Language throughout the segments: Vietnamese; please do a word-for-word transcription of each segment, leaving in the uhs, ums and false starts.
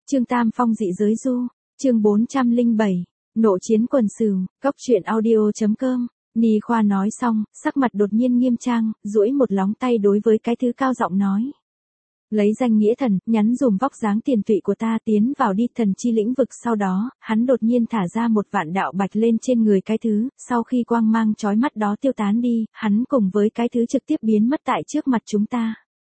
Chương Tam Phong dị giới du, chương bốn trăm lẻ bảy, nộ chiến quần sửu, cốc truyện audio.com. Ni Khoa nói xong, sắc mặt đột nhiên nghiêm trang, duỗi một lóng tay đối với cái thứ cao giọng nói. Lấy danh nghĩa thần, nhắn dùm vóc dáng tiền tụy của ta tiến vào đi thần chi lĩnh vực. Sau đó, hắn đột nhiên thả ra một vạn đạo bạch lên trên người cái thứ, sau khi quang mang chói mắt đó tiêu tán đi, hắn cùng với cái thứ trực tiếp biến mất tại trước mặt chúng ta.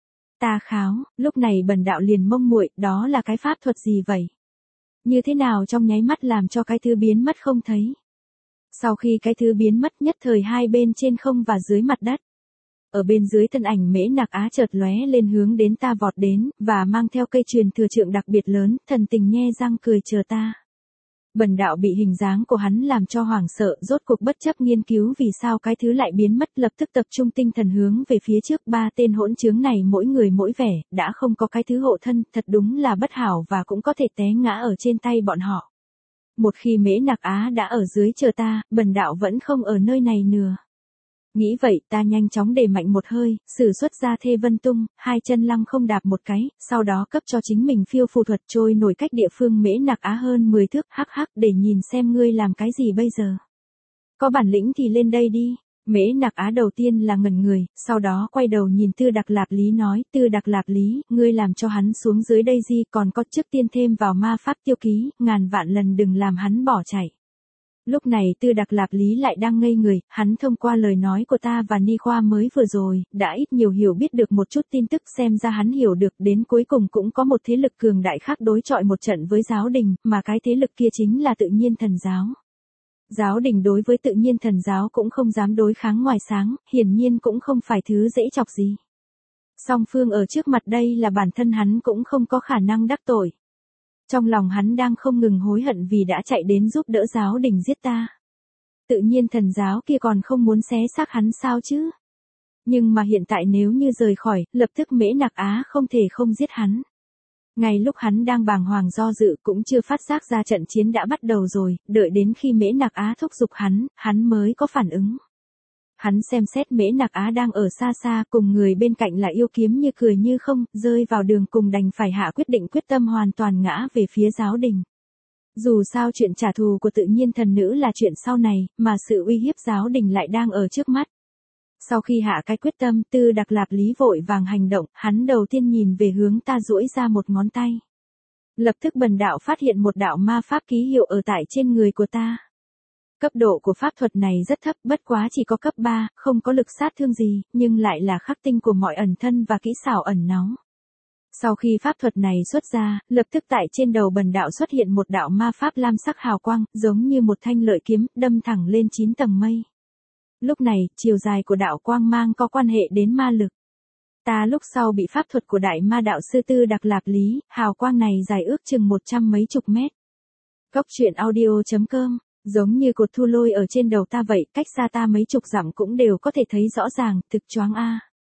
Ta kháo, lúc này bần đạo liền mông muội, đó là cái pháp thuật gì vậy? Như thế nào trong nháy mắt làm cho cái thứ biến mất không thấy? Sau khi cái thứ biến mất nhất thời hai bên trên không và dưới mặt đất. Ở bên dưới thân ảnh Mễ Nặc Á chợt lóe lên hướng đến ta vọt đến, và mang theo cây truyền thừa trượng đặc biệt lớn, thần tình nhe răng cười chờ ta. Bần đạo bị hình dáng của hắn làm cho hoảng sợ, rốt cuộc bất chấp nghiên cứu vì sao cái thứ lại biến mất, lập tức tập trung tinh thần hướng về phía trước. Ba tên hỗn chứng này mỗi người mỗi vẻ, đã không có cái thứ hộ thân, thật đúng là bất hảo và cũng có thể té ngã ở trên tay bọn họ. Một khi Mễ Nặc Á đã ở dưới chờ ta, bần đạo vẫn không ở nơi này nữa. Nghĩ vậy, ta nhanh chóng để mạnh một hơi, sử xuất ra Thê Vân Tung, hai chân lăng không đạp một cái, sau đó cấp cho chính mình phiêu phù thuật trôi nổi cách địa phương Mễ Nặc Á hơn mười thước, hắc hắc, để nhìn xem ngươi làm cái gì bây giờ. Có bản lĩnh thì lên đây đi. Mễ Nặc Á đầu tiên là ngẩn người, sau đó quay đầu nhìn Tư Đặc Lạp Lý nói, Tư Đặc Lạp Lý, ngươi làm cho hắn xuống dưới đây gì, còn có trước tiên thêm vào ma pháp tiêu ký, ngàn vạn lần đừng làm hắn bỏ chạy. Lúc này Tư Đặc Lạp Lý lại đang ngây người, hắn thông qua lời nói của ta và Ni Khoa mới vừa rồi, đã ít nhiều hiểu biết được một chút tin tức, xem ra hắn hiểu được đến cuối cùng cũng có một thế lực cường đại khác đối chọi một trận với giáo đình, mà cái thế lực kia chính là Tự Nhiên Thần Giáo. Giáo đình đối với Tự Nhiên Thần Giáo cũng không dám đối kháng ngoài sáng, hiển nhiên cũng không phải thứ dễ chọc gì. Song phương ở trước mặt đây là bản thân hắn cũng không có khả năng đắc tội. Trong lòng hắn đang không ngừng hối hận vì đã chạy đến giúp đỡ giáo đình giết ta. Tự Nhiên Thần Giáo kia còn không muốn xé xác hắn sao chứ? Nhưng mà hiện tại nếu như rời khỏi, lập tức Mễ Nặc Á không thể không giết hắn. Ngay lúc hắn đang bàng hoàng do dự cũng chưa phát giác ra trận chiến đã bắt đầu rồi, đợi đến khi Mễ Nặc Á thúc giục hắn, hắn mới có phản ứng. Hắn xem xét Mễ Nặc Á đang ở xa xa cùng người bên cạnh là Yêu Kiếm như cười như không, rơi vào đường cùng đành phải hạ quyết định quyết tâm hoàn toàn ngã về phía giáo đình. Dù sao chuyện trả thù của Tự Nhiên Thần Nữ là chuyện sau này, mà sự uy hiếp giáo đình lại đang ở trước mắt. Sau khi hạ cái quyết tâm, Tư Đặc Lạp Lý vội vàng hành động, hắn đầu tiên nhìn về hướng ta duỗi ra một ngón tay. Lập tức bần đạo phát hiện một đạo ma pháp ký hiệu ở tại trên người của ta. Cấp độ của pháp thuật này rất thấp, bất quá chỉ có cấp ba, không có lực sát thương gì, nhưng lại là khắc tinh của mọi ẩn thân và kỹ xảo ẩn náu. Sau khi pháp thuật này xuất ra, lập tức tại trên đầu bần đạo xuất hiện một đạo ma pháp lam sắc hào quang, giống như một thanh lợi kiếm, đâm thẳng lên chín tầng mây. Lúc này, chiều dài của đạo quang mang có quan hệ đến ma lực. Ta lúc sau bị pháp thuật của đại ma đạo sư Tư Đặc Lạp Lý, hào quang này dài ước chừng một trăm mấy chục mét. Cốc truyện audio.com. Giống như cột thu lôi ở trên đầu ta vậy, cách xa ta mấy chục dặm cũng đều có thể thấy rõ ràng, thực choáng a.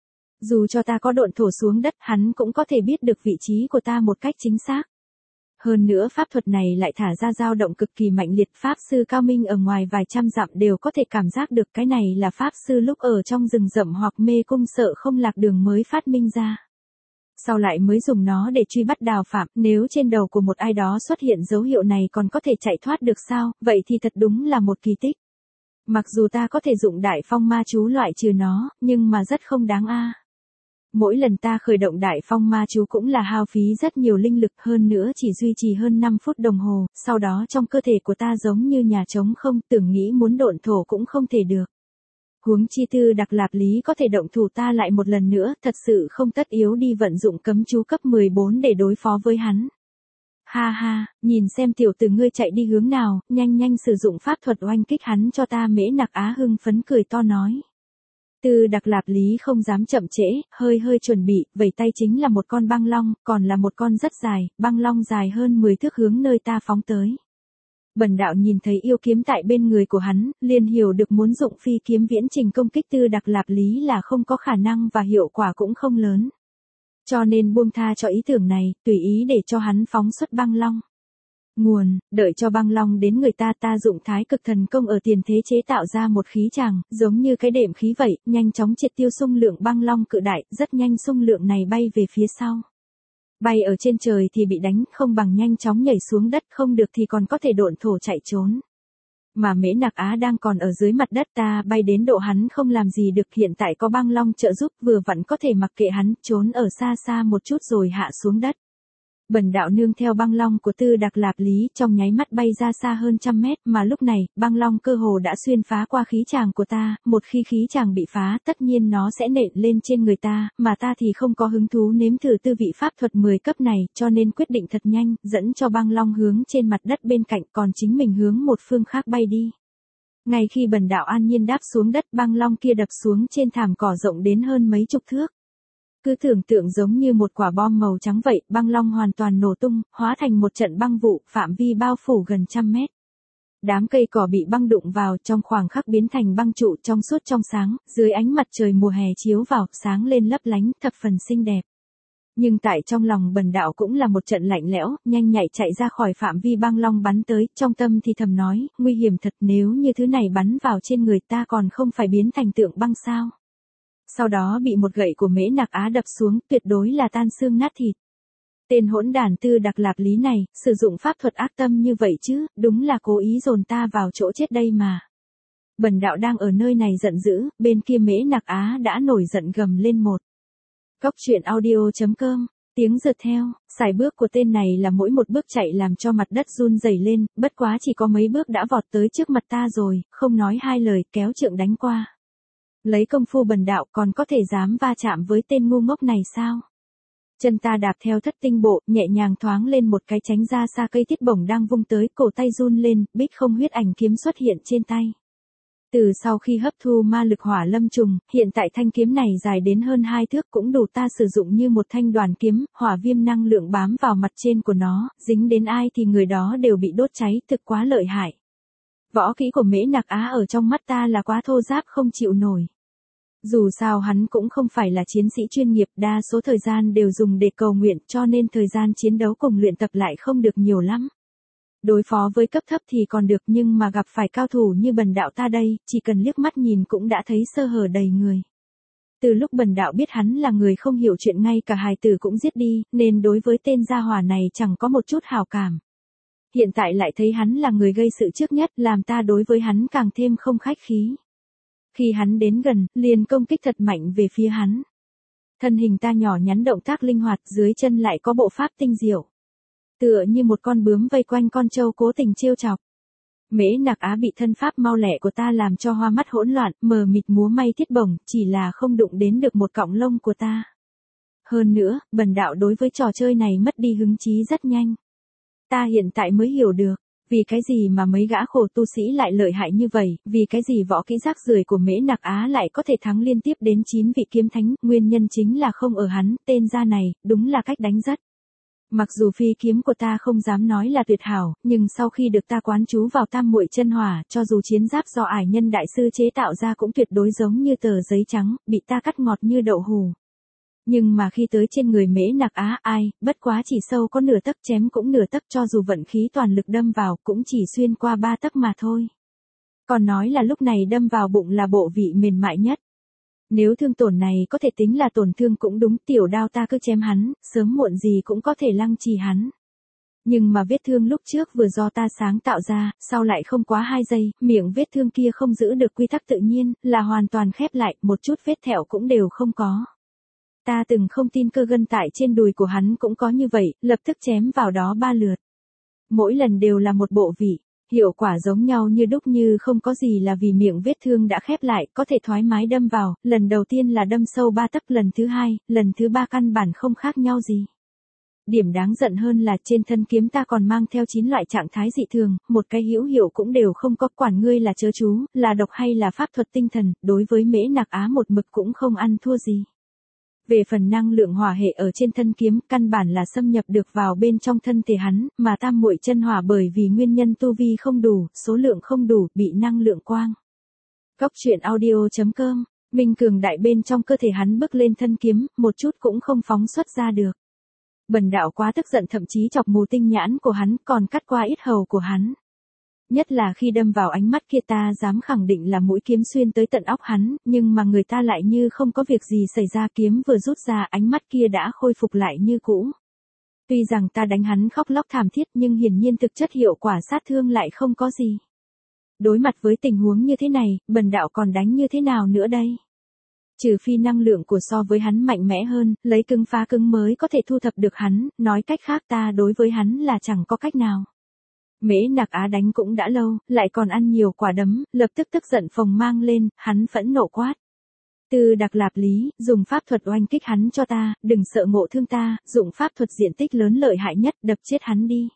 Dù cho ta có độn thổ xuống đất, hắn cũng có thể biết được vị trí của ta một cách chính xác. Hơn nữa pháp thuật này lại thả ra dao động cực kỳ mạnh liệt, pháp sư cao minh ở ngoài vài trăm dặm đều có thể cảm giác được cái này là pháp sư lúc ở trong rừng rậm hoặc mê cung sợ không lạc đường mới phát minh ra. Sau lại mới dùng nó để truy bắt đào phạm, nếu trên đầu của một ai đó xuất hiện dấu hiệu này còn có thể chạy thoát được sao, vậy thì thật đúng là một kỳ tích. Mặc dù ta có thể dụng đại phong ma chú loại trừ nó, nhưng mà rất không đáng a. Mỗi lần ta khởi động đại phong ma chú cũng là hao phí rất nhiều linh lực, hơn nữa chỉ duy trì hơn năm phút đồng hồ, sau đó trong cơ thể của ta giống như nhà trống không, tưởng nghĩ muốn độn thổ cũng không thể được. Huống chi Tư Đặc Lạp Lý có thể động thủ ta lại một lần nữa, thật sự không tất yếu đi vận dụng cấm chú cấp mười bốn để đối phó với hắn. Ha ha, nhìn xem tiểu tử ngươi chạy đi hướng nào, nhanh nhanh sử dụng pháp thuật oanh kích hắn cho ta. Mễ Nặc Á hưng phấn cười to nói. Tư Đặc Lạp Lý không dám chậm trễ, hơi hơi chuẩn bị, vẩy tay chính là một con băng long, còn là một con rất dài, băng long dài hơn mười thước hướng nơi ta phóng tới. Bần đạo nhìn thấy yêu kiếm tại bên người của hắn, liền hiểu được muốn dụng phi kiếm viễn trình công kích Tư Đặc Lạp Lý là không có khả năng và hiệu quả cũng không lớn. Cho nên buông tha cho ý tưởng này, tùy ý để cho hắn phóng xuất băng long. Nguồn, đợi cho băng long đến người ta ta dụng thái cực thần công ở tiền thế chế tạo ra một khí tràng, giống như cái đệm khí vậy, nhanh chóng triệt tiêu xung lượng băng long cự đại, rất nhanh xung lượng này bay về phía sau. Bay ở trên trời thì bị đánh, không bằng nhanh chóng nhảy xuống đất, không được thì còn có thể độn thổ chạy trốn. Mà Mễ Nặc Á đang còn ở dưới mặt đất, ta bay đến độ hắn không làm gì được, hiện tại có băng long trợ giúp, vừa vặn có thể mặc kệ hắn, trốn ở xa xa một chút rồi hạ xuống đất. Bần đạo nương theo băng long của Tư Đặc Lạp Lý, trong nháy mắt bay ra xa hơn trăm mét, mà lúc này, băng long cơ hồ đã xuyên phá qua khí tràng của ta, một khi khí tràng bị phá, tất nhiên nó sẽ nện lên trên người ta, mà ta thì không có hứng thú nếm thử tư vị pháp thuật mười cấp này, cho nên quyết định thật nhanh, dẫn cho băng long hướng trên mặt đất bên cạnh, còn chính mình hướng một phương khác bay đi. Ngay khi bần đạo an nhiên đáp xuống đất, băng long kia đập xuống trên thảm cỏ rộng đến hơn mấy chục thước. Cứ tưởng tượng giống như một quả bom màu trắng vậy, băng long hoàn toàn nổ tung, hóa thành một trận băng vụ, phạm vi bao phủ gần trăm mét. Đám cây cỏ bị băng đụng vào, trong khoảng khắc biến thành băng trụ trong suốt trong sáng, dưới ánh mặt trời mùa hè chiếu vào, sáng lên lấp lánh, thập phần xinh đẹp. Nhưng tại trong lòng bần đạo cũng là một trận lạnh lẽo, nhanh nhạy chạy ra khỏi phạm vi băng long bắn tới, trong tâm thì thầm nói, nguy hiểm thật, nếu như thứ này bắn vào trên người ta còn không phải biến thành tượng băng sao. Sau đó bị một gậy của Mễ Nặc Á đập xuống, tuyệt đối là tan xương nát thịt. Tên hỗn đản Tư Đặc Lạp Lý này, sử dụng pháp thuật ác tâm như vậy chứ, đúng là cố ý dồn ta vào chỗ chết đây mà. Bần đạo đang ở nơi này giận dữ, bên kia Mễ Nặc Á đã nổi giận gầm lên một. Cóc truyện audio chấm com, tiếng rượt theo, sải bước của tên này là mỗi một bước chạy làm cho mặt đất run rẩy lên, bất quá chỉ có mấy bước đã vọt tới trước mặt ta rồi, không nói hai lời, kéo trượng đánh qua. Lấy công phu bần đạo còn có thể dám va chạm với tên ngu ngốc này sao? Chân ta đạp theo thất tinh bộ, nhẹ nhàng thoáng lên một cái tránh ra xa cây thiết bổng đang vung tới, cổ tay run lên, bích không huyết ảnh kiếm xuất hiện trên tay. Từ sau khi hấp thu ma lực hỏa lâm trùng, hiện tại thanh kiếm này dài đến hơn hai thước cũng đủ ta sử dụng như một thanh đoàn kiếm, hỏa viêm năng lượng bám vào mặt trên của nó, dính đến ai thì người đó đều bị đốt cháy, thực quá lợi hại. Võ kỹ của Mễ Nặc Á ở trong mắt ta là quá thô ráp không chịu nổi. Dù sao hắn cũng không phải là chiến sĩ chuyên nghiệp, đa số thời gian đều dùng để cầu nguyện, cho nên thời gian chiến đấu cùng luyện tập lại không được nhiều lắm. Đối phó với cấp thấp thì còn được, nhưng mà gặp phải cao thủ như bần đạo ta đây, chỉ cần liếc mắt nhìn cũng đã thấy sơ hở đầy người. Từ lúc bần đạo biết hắn là người không hiểu chuyện, ngay cả hài tử cũng giết đi, nên đối với tên gia hỏa này chẳng có một chút hảo cảm. Hiện tại lại thấy hắn là người gây sự trước nhất, làm ta đối với hắn càng thêm không khách khí. Khi hắn đến gần, liền công kích thật mạnh về phía hắn. Thân hình ta nhỏ nhắn, động tác linh hoạt, dưới chân lại có bộ pháp tinh diệu. Tựa như một con bướm vây quanh con trâu cố tình trêu chọc. Mễ Nặc Á bị thân pháp mau lẹ của ta làm cho hoa mắt hỗn loạn, mờ mịt múa may thiết bổng, chỉ là không đụng đến được một cọng lông của ta. Hơn nữa, bần đạo đối với trò chơi này mất đi hứng chí rất nhanh. Ta hiện tại mới hiểu được, vì cái gì mà mấy gã khổ tu sĩ lại lợi hại như vậy, vì cái gì võ kỹ rác rưởi của Mễ Nặc Á lại có thể thắng liên tiếp đến chín vị kiếm thánh, nguyên nhân chính là không ở hắn, tên gia này, đúng là cách đánh rất. Mặc dù phi kiếm của ta không dám nói là tuyệt hảo, nhưng sau khi được ta quán chú vào tam muội chân hỏa, cho dù chiến giáp do Ải Nhân đại sư chế tạo ra cũng tuyệt đối giống như tờ giấy trắng, bị ta cắt ngọt như đậu hù. Nhưng mà khi tới trên người Mễ Nặc Á, ai, bất quá chỉ sâu có nửa tấc, chém cũng nửa tấc, cho dù vận khí toàn lực đâm vào cũng chỉ xuyên qua ba tấc mà thôi. Còn nói là lúc này đâm vào bụng là bộ vị mềm mại nhất. Nếu thương tổn này có thể tính là tổn thương cũng đúng, tiểu đao ta cứ chém hắn, sớm muộn gì cũng có thể lăng trì hắn. Nhưng mà vết thương lúc trước vừa do ta sáng tạo ra, sau lại không quá hai giây, miệng vết thương kia không giữ được quy tắc tự nhiên, là hoàn toàn khép lại, một chút vết thẹo cũng đều không có. Ta từng không tin cơ gân tại trên đùi của hắn cũng có như vậy, lập tức chém vào đó ba lượt. Mỗi lần đều là một bộ vị, hiệu quả giống nhau như đúc, như không có gì, là vì miệng vết thương đã khép lại, có thể thoải mái đâm vào, lần đầu tiên là đâm sâu ba tấc, lần thứ hai, lần thứ ba căn bản không khác nhau gì. Điểm đáng giận hơn là trên thân kiếm ta còn mang theo chín loại trạng thái dị thường, một cái hữu hiệu cũng đều không có, quản ngươi là chớ chú, là độc hay là pháp thuật tinh thần, đối với Mễ Nặc Á một mực cũng không ăn thua gì. Về phần năng lượng hỏa hệ ở trên thân kiếm, căn bản là xâm nhập được vào bên trong thân thể hắn, mà tam muội chân hỏa bởi vì nguyên nhân tu vi không đủ, số lượng không đủ, bị năng lượng quang. Cóc truyện audio chấm com, minh cường đại bên trong cơ thể hắn bước lên thân kiếm, một chút cũng không phóng xuất ra được. Bần đạo quá tức giận, thậm chí chọc mù tinh nhãn của hắn, còn cắt qua ít hầu của hắn. Nhất là khi đâm vào ánh mắt kia, ta dám khẳng định là mũi kiếm xuyên tới tận óc hắn, nhưng mà người ta lại như không có việc gì xảy ra, kiếm vừa rút ra, ánh mắt kia đã khôi phục lại như cũ. Tuy rằng ta đánh hắn khóc lóc thảm thiết nhưng hiển nhiên thực chất hiệu quả sát thương lại không có gì. Đối mặt với tình huống như thế này, bần đạo còn đánh như thế nào nữa đây? Trừ phi năng lượng của so với hắn mạnh mẽ hơn, lấy cứng phá cứng mới có thể thu thập được hắn, nói cách khác ta đối với hắn là chẳng có cách nào. Mễ Nặc Á đánh cũng đã lâu, lại còn ăn nhiều quả đấm, lập tức tức giận phồng mang lên, hắn phẫn nộ quát. Tư Đặc Lạp Lý, dùng pháp thuật oanh kích hắn cho ta, đừng sợ ngộ thương ta, dụng pháp thuật diện tích lớn lợi hại nhất, đập chết hắn đi.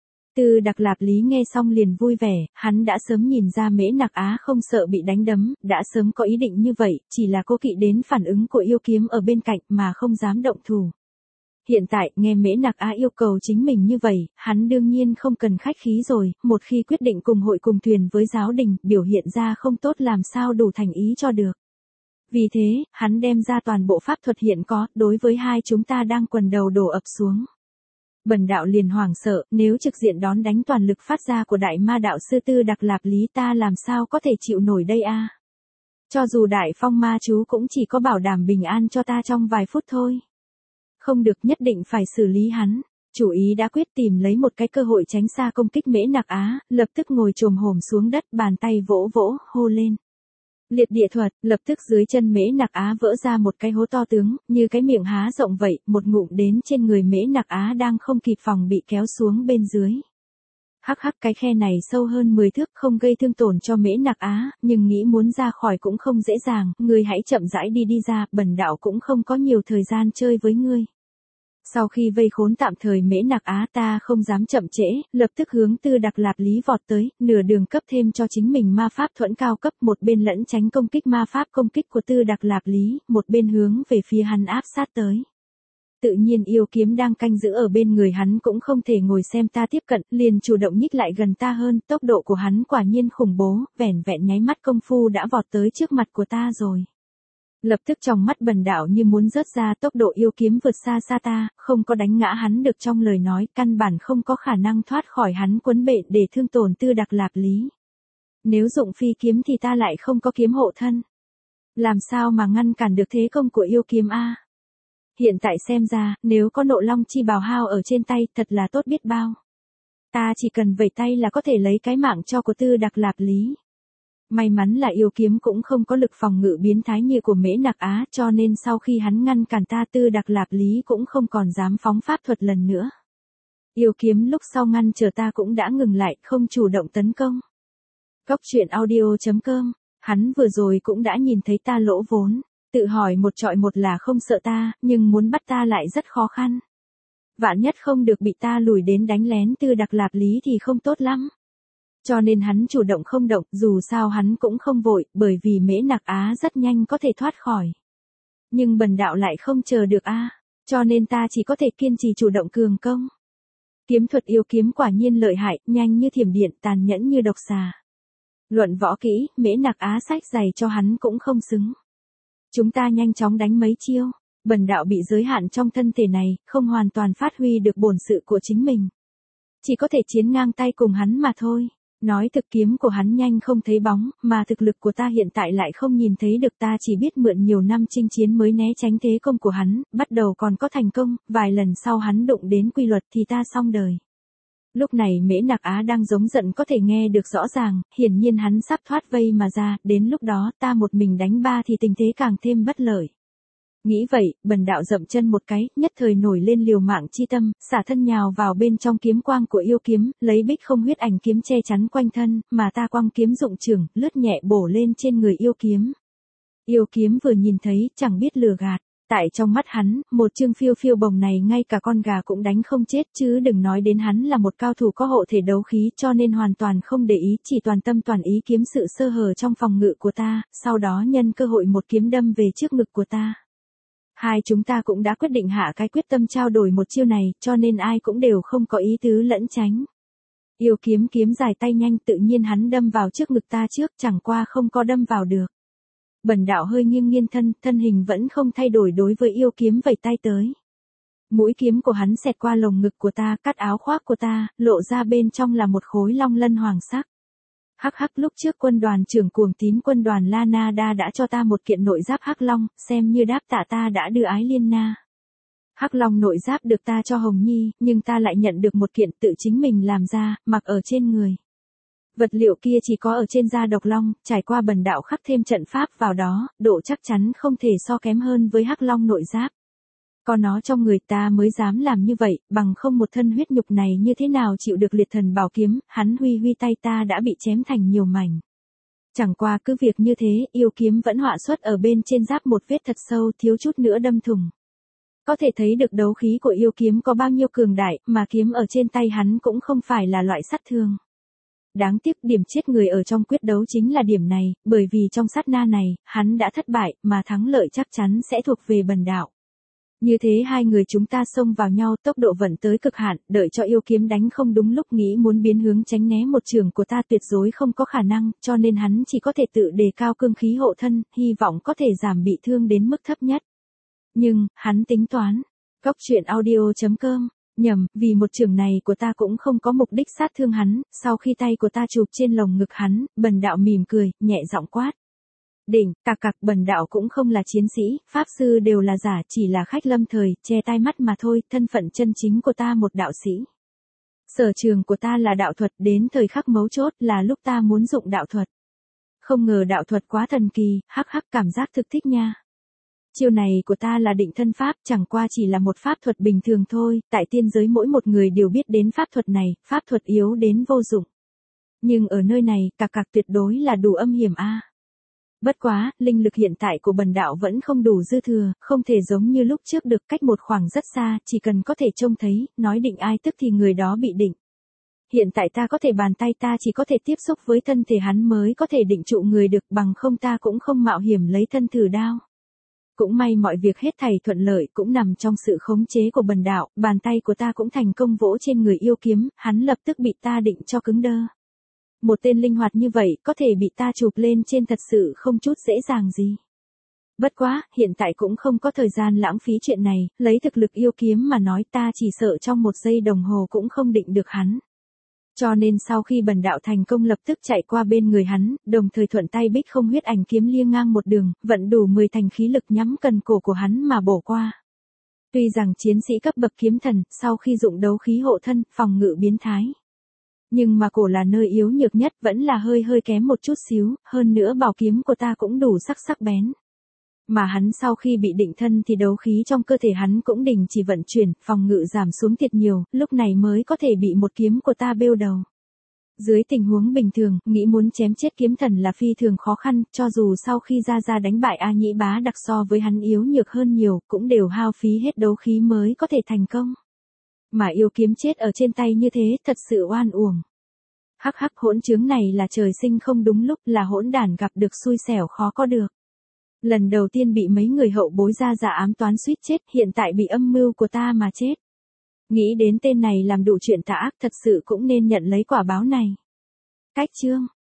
Tư Đặc Lạp Lý nghe xong liền vui vẻ, hắn đã sớm nhìn ra Mễ Nặc Á không sợ bị đánh đấm, đã sớm có ý định như vậy, chỉ là cố kỵ đến phản ứng của yêu kiếm ở bên cạnh mà không dám động thủ. Hiện tại, nghe Mễ Nặc Á yêu cầu chính mình như vậy, hắn đương nhiên không cần khách khí rồi, một khi quyết định cùng hội cùng thuyền với giáo đình, biểu hiện ra không tốt làm sao đủ thành ý cho được. Vì thế, hắn đem ra toàn bộ pháp thuật hiện có, đối với hai chúng ta đang quần đầu đổ ập xuống. Bần đạo liền hoảng sợ, nếu trực diện đón đánh toàn lực phát ra của đại ma đạo sư Tư Đặc Lạp Lý ta làm sao có thể chịu nổi đây a? Cho dù đại phong ma chú cũng chỉ có bảo đảm bình an cho ta trong vài phút thôi. Không được, nhất định phải xử lý hắn. Chủ ý đã quyết, tìm lấy một cái cơ hội tránh xa công kích Mễ Nặc Á, lập tức ngồi chồm hổm xuống đất, bàn tay vỗ vỗ, hô lên. Liệt địa thuật, lập tức dưới chân Mễ Nặc Á vỡ ra một cái hố to tướng, như cái miệng há rộng vậy, một ngụm đến trên người Mễ Nặc Á đang không kịp phòng bị kéo xuống bên dưới. Hắc hắc, cái khe này sâu hơn mười thước, không gây thương tổn cho Mễ Nặc Á, nhưng nghĩ muốn ra khỏi cũng không dễ dàng, ngươi hãy chậm rãi đi đi ra, bần đạo cũng không có nhiều thời gian chơi với ngươi. Sau khi vây khốn tạm thời Mễ Nặc Á ta không dám chậm trễ, lập tức hướng Tư Đặc Lạp Lý vọt tới, nửa đường cấp thêm cho chính mình ma pháp thuẫn cao cấp, một bên lẫn tránh công kích ma pháp công kích của Tư Đặc Lạp Lý, một bên hướng về phía hắn áp sát tới. Tự nhiên yêu kiếm đang canh giữ ở bên người hắn cũng không thể ngồi xem ta tiếp cận, liền chủ động nhích lại gần ta hơn, tốc độ của hắn quả nhiên khủng bố, vẻn vẹn nháy mắt công phu đã vọt tới trước mặt của ta rồi. Lập tức trong mắt bần đạo như muốn rớt ra, tốc độ yêu kiếm vượt xa xa ta, không có đánh ngã hắn được trong lời nói, căn bản không có khả năng thoát khỏi hắn quấn bệ để thương tổn Tư Đặc Lạp Lý. Nếu dụng phi kiếm thì ta lại không có kiếm hộ thân. Làm sao mà ngăn cản được thế công của yêu kiếm a? Hiện tại xem ra, nếu có nộ long chi bào hao ở trên tay, thật là tốt biết bao. Ta chỉ cần vẩy tay là có thể lấy cái mạng cho của Tư Đặc Lạp Lý. May mắn là yêu kiếm cũng không có lực phòng ngự biến thái như của Mễ Nặc Á, cho nên sau khi hắn ngăn cản ta Tư Đặc Lạp Lý cũng không còn dám phóng pháp thuật lần nữa. Yêu kiếm lúc sau ngăn chờ ta cũng đã ngừng lại, không chủ động tấn công. Góc truyện audio chấm com, hắn vừa rồi cũng đã nhìn thấy ta lỗ vốn, tự hỏi một trọi một là không sợ ta, nhưng muốn bắt ta lại rất khó khăn. Vạn nhất không được bị ta lùi đến đánh lén Tư Đặc Lạp Lý thì không tốt lắm. Cho nên hắn chủ động không động, dù sao hắn cũng không vội, bởi vì Mễ Nặc Á rất nhanh có thể thoát khỏi. Nhưng bần đạo lại không chờ được a, cho nên ta chỉ có thể kiên trì chủ động cường công. Kiếm thuật yêu kiếm quả nhiên lợi hại, nhanh như thiểm điện, tàn nhẫn như độc xà. Luận võ kỹ, Mễ Nặc Á sách giày cho hắn cũng không xứng. Chúng ta nhanh chóng đánh mấy chiêu, bần đạo bị giới hạn trong thân thể này, không hoàn toàn phát huy được bổn sự của chính mình. Chỉ có thể chiến ngang tay cùng hắn mà thôi. Nói thực kiếm của hắn nhanh không thấy bóng, mà thực lực của ta hiện tại lại không nhìn thấy được, ta chỉ biết mượn nhiều năm chinh chiến mới né tránh thế công của hắn, bắt đầu còn có thành công, vài lần sau hắn đụng đến quy luật thì ta xong đời. Lúc này Mễ Nặc Á đang giống giận có thể nghe được rõ ràng, hiển nhiên hắn sắp thoát vây mà ra, đến lúc đó ta một mình đánh ba thì tình thế càng thêm bất lợi. Nghĩ vậy, bần đạo dậm chân một cái, nhất thời nổi lên liều mạng chi tâm, xả thân nhào vào bên trong kiếm quang của yêu kiếm, lấy bích không huyết ảnh kiếm che chắn quanh thân, mà ta quang kiếm dụng chưởng, lướt nhẹ bổ lên trên người yêu kiếm. Yêu kiếm vừa nhìn thấy, chẳng biết lừa gạt. Tại trong mắt hắn, một chương phiêu phiêu bồng này ngay cả con gà cũng đánh không chết, chứ đừng nói đến hắn là một cao thủ có hộ thể đấu khí, cho nên hoàn toàn không để ý, chỉ toàn tâm toàn ý kiếm sự sơ hở trong phòng ngự của ta, sau đó nhân cơ hội một kiếm đâm về trước ngực của ta. Hai chúng ta cũng đã quyết định hạ cái quyết tâm trao đổi một chiêu này, cho nên ai cũng đều không có ý tứ lẫn tránh. Yêu kiếm kiếm dài tay nhanh, tự nhiên hắn đâm vào trước ngực ta trước, chẳng qua không có đâm vào được. Bần đạo hơi nghiêng nghiêng thân, thân hình vẫn không thay đổi đối với yêu kiếm vẩy tay tới. Mũi kiếm của hắn xẹt qua lồng ngực của ta, cắt áo khoác của ta, lộ ra bên trong là một khối long lân hoàng sắc. Hắc hắc, lúc trước quân đoàn trưởng cuồng tín quân đoàn Lanada đã cho ta một kiện nội giáp hắc long, xem như đáp tạ ta đã đưa ái liên na. Hắc Long nội giáp được ta cho Hồng Nhi, nhưng ta lại nhận được một kiện tự chính mình làm ra, mặc ở trên người. Vật liệu kia chỉ có ở trên da độc long, trải qua bần đạo khắc thêm trận pháp vào đó, độ chắc chắn không thể so kém hơn với Hắc Long nội giáp. Có nó trong người ta mới dám làm như vậy, bằng không một thân huyết nhục này như thế nào chịu được liệt thần bảo kiếm, hắn huy huy tay ta đã bị chém thành nhiều mảnh. Chẳng qua cứ việc như thế, yêu kiếm vẫn họa xuất ở bên trên giáp một vết thật sâu, thiếu chút nữa đâm thủng. Có thể thấy được đấu khí của yêu kiếm có bao nhiêu cường đại, mà kiếm ở trên tay hắn cũng không phải là loại sát thương. Đáng tiếc điểm chết người ở trong quyết đấu chính là điểm này, bởi vì trong sát na này, hắn đã thất bại, mà thắng lợi chắc chắn sẽ thuộc về bần đạo. Như thế hai người chúng ta xông vào nhau, tốc độ vận tới cực hạn, đợi cho yêu kiếm đánh không đúng lúc nghĩ muốn biến hướng tránh né một trường của ta tuyệt đối không có khả năng, cho nên hắn chỉ có thể tự đề cao cương khí hộ thân, hy vọng có thể giảm bị thương đến mức thấp nhất. Nhưng, hắn tính toán. Góc truyện audio chấm com, nhầm, vì một trường này của ta cũng không có mục đích sát thương hắn, sau khi tay của ta chụp trên lồng ngực hắn, bần đạo mỉm cười, nhẹ giọng quát. Đỉnh, cạc cạc, bần đạo cũng không là chiến sĩ, pháp sư đều là giả, chỉ là khách lâm thời, che tai mắt mà thôi, thân phận chân chính của ta một đạo sĩ. Sở trường của ta là đạo thuật, đến thời khắc mấu chốt là lúc ta muốn dụng đạo thuật. Không ngờ đạo thuật quá thần kỳ, hắc hắc cảm giác thực thích nha. Chiêu này của ta là định thân pháp, chẳng qua chỉ là một pháp thuật bình thường thôi, tại tiên giới mỗi một người đều biết đến pháp thuật này, pháp thuật yếu đến vô dụng. Nhưng ở nơi này, cạc cạc tuyệt đối là đủ âm hiểm a. Bất quá, linh lực hiện tại của bần đạo vẫn không đủ dư thừa, không thể giống như lúc trước được cách một khoảng rất xa, chỉ cần có thể trông thấy, nói định ai tức thì người đó bị định. Hiện tại ta có thể bàn tay ta chỉ có thể tiếp xúc với thân thể hắn mới có thể định trụ người được, bằng không ta cũng không mạo hiểm lấy thân thử đao. Cũng may mọi việc hết thảy thuận lợi cũng nằm trong sự khống chế của bần đạo, bàn tay của ta cũng thành công vỗ trên người yêu kiếm, hắn lập tức bị ta định cho cứng đơ. Một tên linh hoạt như vậy có thể bị ta chụp lên trên thật sự không chút dễ dàng gì. Bất quá, hiện tại cũng không có thời gian lãng phí chuyện này, lấy thực lực yêu kiếm mà nói ta chỉ sợ trong một giây đồng hồ cũng không định được hắn. Cho nên sau khi bần đạo thành công lập tức chạy qua bên người hắn, đồng thời thuận tay bích không huyết ảnh kiếm liêng ngang một đường, vận đủ mười thành khí lực nhắm cần cổ của hắn mà bổ qua. Tuy rằng chiến sĩ cấp bậc kiếm thần, sau khi dụng đấu khí hộ thân, phòng ngự biến thái. Nhưng mà cổ là nơi yếu nhược nhất, vẫn là hơi hơi kém một chút xíu, hơn nữa bảo kiếm của ta cũng đủ sắc sắc bén. Mà hắn sau khi bị định thân thì đấu khí trong cơ thể hắn cũng đình chỉ vận chuyển, phòng ngự giảm xuống thiệt nhiều, lúc này mới có thể bị một kiếm của ta bêu đầu. Dưới tình huống bình thường, nghĩ muốn chém chết kiếm thần là phi thường khó khăn, cho dù sau khi ra ra đánh bại A Nhĩ Bá Đặc so với hắn yếu nhược hơn nhiều, cũng đều hao phí hết đấu khí mới có thể thành công. Mà yêu kiếm chết ở trên tay như thế, thật sự oan uổng. Hắc hắc hỗn chứng này là trời sinh không đúng lúc, là hỗn đản gặp được xui xẻo khó có được. Lần đầu tiên bị mấy người hậu bối ra giả ám toán suýt chết, hiện tại bị âm mưu của ta mà chết. Nghĩ đến tên này làm đủ chuyện tà ác thật sự cũng nên nhận lấy quả báo này. Cách chương